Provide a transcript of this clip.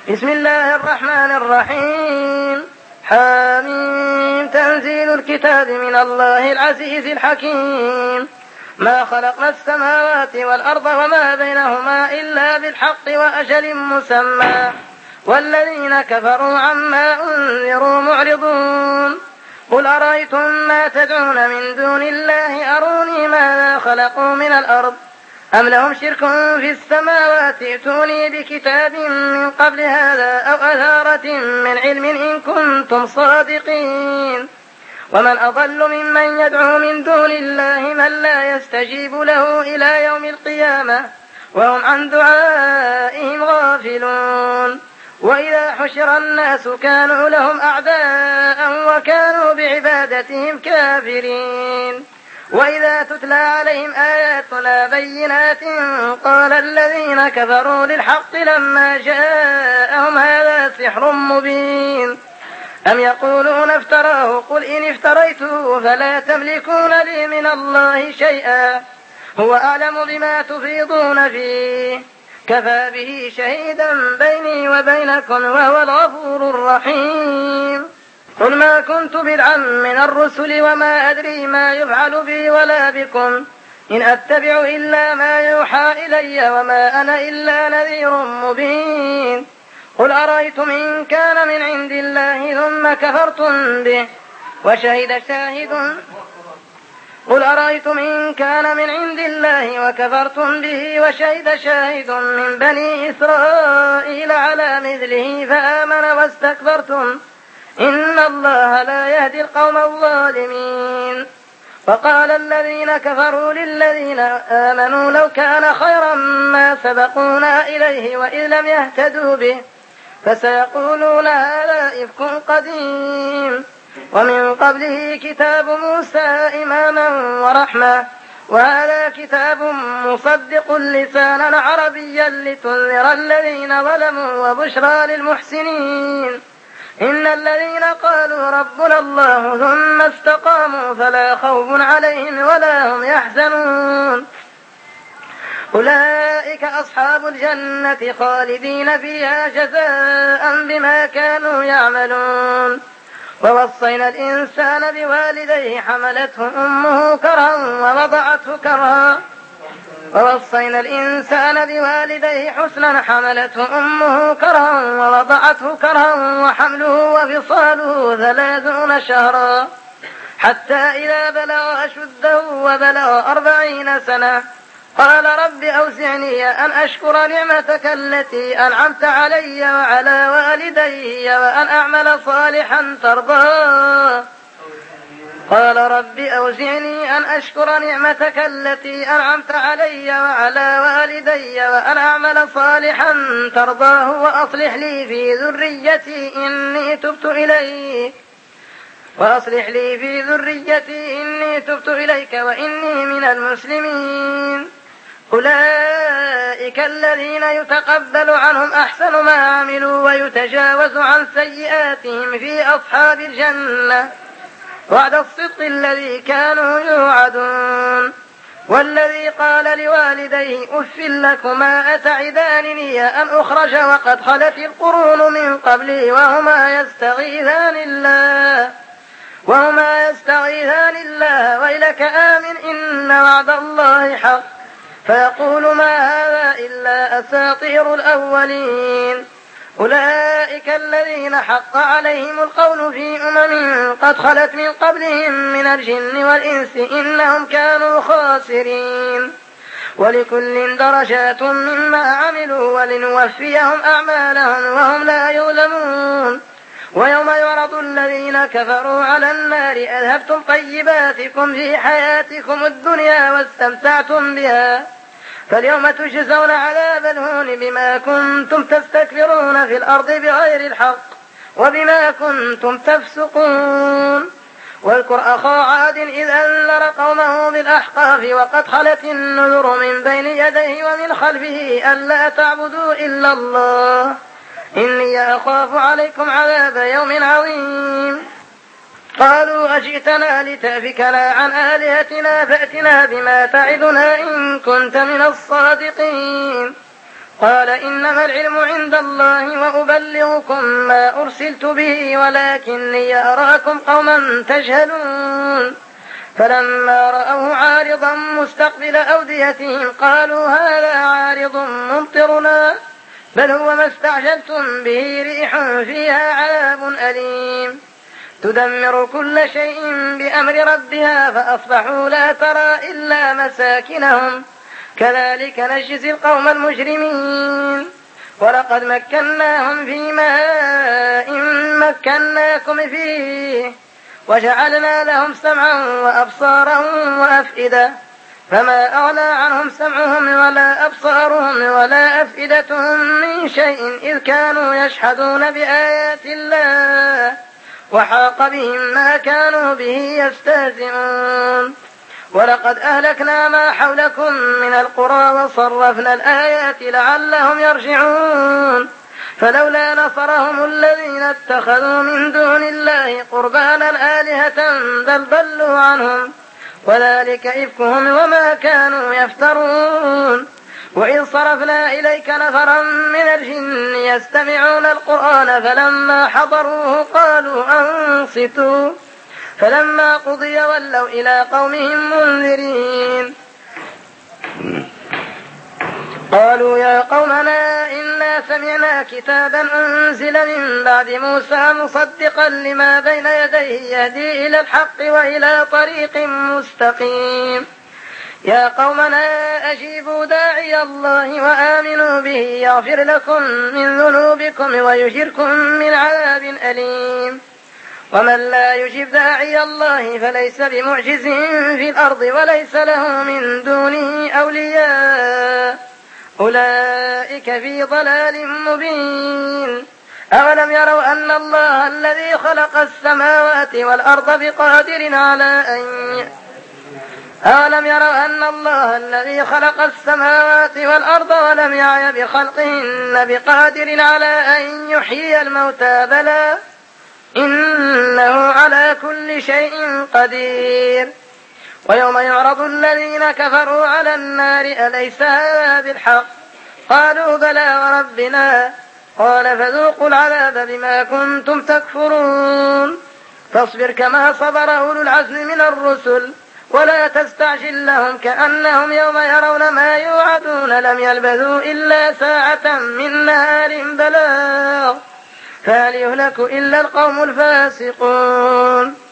بسم الله الرحمن الرحيم. حميم. تنزيل الكتاب من الله العزيز الحكيم. ما خلقنا السماوات والأرض وما بينهما إلا بالحق وأجل مسمى والذين كفروا عما أنذروا معرضون. قل أرأيتم ما تدعون من دون الله أروني ماذا خلقوا من الأرض أم لهم شرك في السماوات ائتوني بكتاب من قبل هذا أو أثارة من علم إن كنتم صادقين. ومن أضل ممن يدعو من دون الله من لا يستجيب له إلى يوم القيامة وهم عن دعائهم غافلون. وإذا حشر الناس كانوا لهم أعداء وكانوا بعبادتهم كافرين. وإذا تتلى عليهم آياتنا بينات قال الذين كفروا للحق لما جاءهم هذا سحر مبين أم يقولون افتراه قل إن افتريته فلا تملكون لي من الله شيئا هو أعلم بما تفيضون فيه كفى به شهيدا بيني وبينكم وهو الغفور الرحيم. قل ما كنت بدعا من الرسل وما أدري ما يفعل بي ولا بكم إن أتبع إلا ما يوحى إلي وما أنا إلا نذير مبين. قل أرأيتم إن كان من عند الله ثم كفرتم به وشهد شاهد قل أرأيتم إن كان من عند الله وكفرتم به وشهد شاهد من بني إسرائيل على مثله فآمن واستكبرتم إن الله لا يهدي القوم الظالمين. وقال الذين كفروا للذين آمنوا لو كان خيرا ما سبقونا إليه وإن لم يهتدوا به فسيقولون هذا إفك قديم ومن قبله كتاب موسى إماما ورحمة وهذا كتاب مصدق لسانا عربيا لتنذر الذين ظلموا وبشرى للمحسنين. إن الذين قالوا ربنا الله ثم استقاموا فلا خوف عليهم ولا هم يحزنون أولئك أصحاب الجنة خالدين فيها جزاء بما كانوا يعملون. ووصينا الإنسان بوالديه حملته أمه كرها ووصينا الإنسان بوالديه حسنا حملته أمه كرها ووضعته كرها وحمله وفصاله 30 شهرا حتى إذا بلغ أشده وبلغ 40 سنة قال رب أوزعني أن أشكر نعمتك التي أنعمت علي وعلى والدي وأن أعمل صالحا ترضاه قال رب أوزعني أن أشكر نعمتك التي أنعمت علي وعلى والدي وأن أعمل صالحا ترضاه وأصلح لي في ذريتي إني تبت إليك وإني من المسلمين. أولئك الذين يتقبل عنهم أحسن ما عملوا ويتجاوز عن سيئاتهم في أصحاب الجنة وعد الصدق الذي كانوا يوعدون. والذي قال لوالديه أف لكما أتعدانني أن أخرج وقد خلت القرون من قبلي وهما يستغيثان الله ويلك آمن إن وعد الله حق فيقول ما هذا إلا أساطير الأولين. أولئك الذين حق عليهم القول في قد خلت من قبلهم من الجن والإنس إنهم كانوا خاسرين. ولكل درجات مما عملوا ولنوفيهم أعمالهم وهم لا يظلمون. ويوم يعرض الذين كفروا على النار أذهبتم طيباتكم في حياتكم الدنيا واستمتعتم بها فاليوم تجزون عذاب الهون بما كنتم تستكبرون في الأرض بغير الحق وبما كنتم تفسقون. واذكر أخا عاد إذ أنذر قومه بالأحقاف وقد خلت النذر من بين يديه ومن خلفه ألا تعبدوا إلا الله إني أخاف عليكم عذاب يوم عظيم. قالوا أجئتنا لتأفكنا عن آلهتنا فأتنا بما تعدنا إن كنت من الصادقين. قال إنما العلم عند الله وأبلغكم ما أرسلت به ولكني أراكم قوما تجهلون. فلما رأوه عارضا مستقبل أوديتهم قالوا هذا عارض ممطرنا بل هو ما استعجلتم به ريح فيها عذاب أليم تدمر كل شيء بأمر ربها فأصبحوا لا ترى إلا مساكنهم كذلك نجزي القوم المجرمين. ولقد مكناهم في ماء مكناكم فيه وجعلنا لهم سمعا وأبصارا وأفئدة فما أغنى عنهم سمعهم ولا أبصارهم ولا أفئدتهم من شيء إذ كانوا يشهدون بآيات الله وحاق بهم ما كانوا به يستهزئون. ولقد أهلكنا ما حولكم من القرى وصرفنا الآيات لعلهم يرجعون. فلولا نصرهم الذين اتخذوا من دون الله قربانا آلهة بل ضلوا عنهم وذلك إفكهم وما كانوا يفترون. وإذ صرفنا إليك نفرا من الجن يستمعون القرآن فلما حضروه قالوا أنصتوا فلما قضي ولوا إلى قومهم منذرين. قالوا يا قومنا إنا سمعنا كتابا أنزل من بعد موسى مصدقا لما بين يديه يهدي إلى الحق وإلى طريق مستقيم. يا قومنا أجيبوا داعي الله وآمنوا به يغفر لكم من ذنوبكم ويجركم من عذاب أليم. ومن لا يجب داعي الله فليس بمعجز في الأرض وليس له من دونه أولياء أولئك في ضلال مبين. أولم يروا أن الله الذي خلق السماوات والأرض بقادر على أولم يروا أن الله الذي خلق السماوات والأرض ولم يعي بخلقهن بقادر على أن يحيي الموتى بلى إنه على كل شيء قدير. ويوم يعرض الذين كفروا على النار أليس هذا بالحق قالوا بلى وربنا قال فذوقوا العذاب بما كنتم تكفرون. فاصبر كما صبر أولو العزم من الرسل ولا تستعجل لهم كأنهم يوم يرون ما يوعدون لم يلبثوا إلا ساعة من نهار بلاغ فهل يهلك إلا القوم الفاسقون.